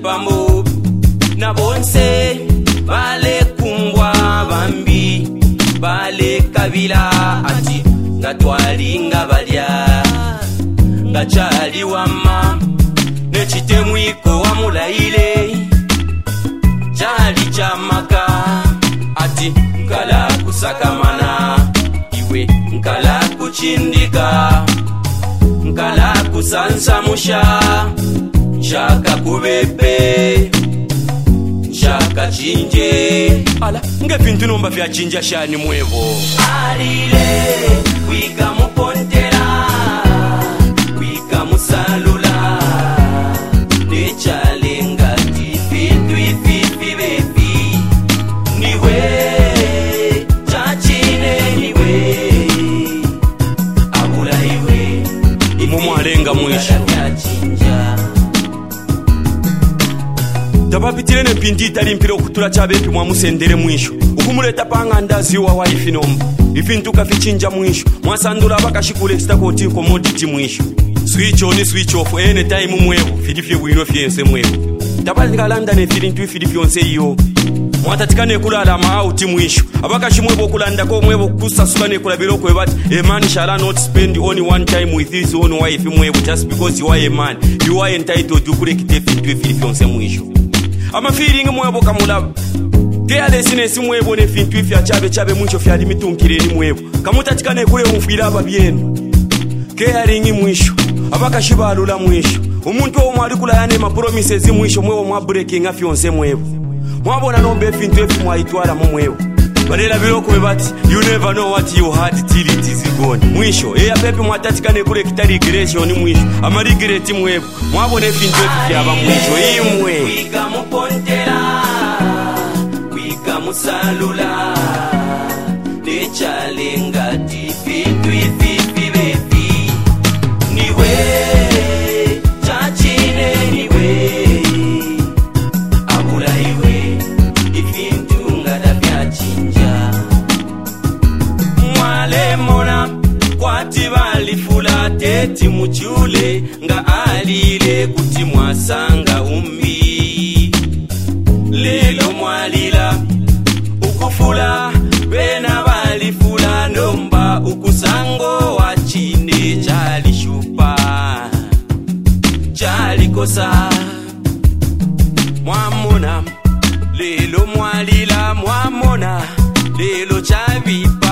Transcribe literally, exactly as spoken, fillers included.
bambo na bonse bale kumbwa bambi bale kabila ati ngatwalinga balya ngachali wama nechitemwiko wa mulaile chali chamaka ati nkala kusakamana iwe nkala kuchindika nkala kusansamusha shaka kubebe shaka chinje ala nge vintu nomba vya chinja shani mwevo alile wika mupontera wika musalula nechalenga tifintu ififi bebi niwe chachine niwe abula iwe mumwalenga mwisho tabapitire ne pindi tali mpira okutura chabepi mwa musendere mwisho ukumuleta panga ndazi wa wifi nomba ifintu kafichinja mwisho mwasandula bakashikule extra coating commodity mwisho switch on switch off any time mwevo fidifye bwino fyense mwevo tabalinga landa ne filintu fidifye onse yo mwatatikane kulala ma out mwisho abakashimwebo okulanda ko mwevo kusasula ne kulabiro kwe bati a man shall not spend only one time with his own wife mwevo just because you are a man you are entitled to kulekite fintu fidifye onse mwisho ama feeling mwebo kamulaba carelessness mwebo ne fintu ifya chabe chabe mwisho fya limitunkire ni mwebo kamutatikane kule mufira aba byenu caring mwisho abakashibalula mwisho umuntu omwali kulayane ma promises mwisho mwebo mwa breaking afyonse mwebo mwabona nombe fintu efi mwaitwala mu mwebo balela biloko bebati you never know what you had till it is gone mwisho eya pepe mwatatikane kule kitali regression mwisho ama regret mwebo mwabona fintu efi fya ba mwisho imwe wika mupontera wika musalula nechalenga tifintu ififi bebi niwe chachine niwe abula iwe ifintu ngada byachinja mwale mona kwati balifula teti muchule nga alile kuti mwasanga umbi lelo mwalila ukufula bena balifula nomba ukusango wachine chali shupa chali kosa mwamona lelo mwalila mwamona lelo chavipa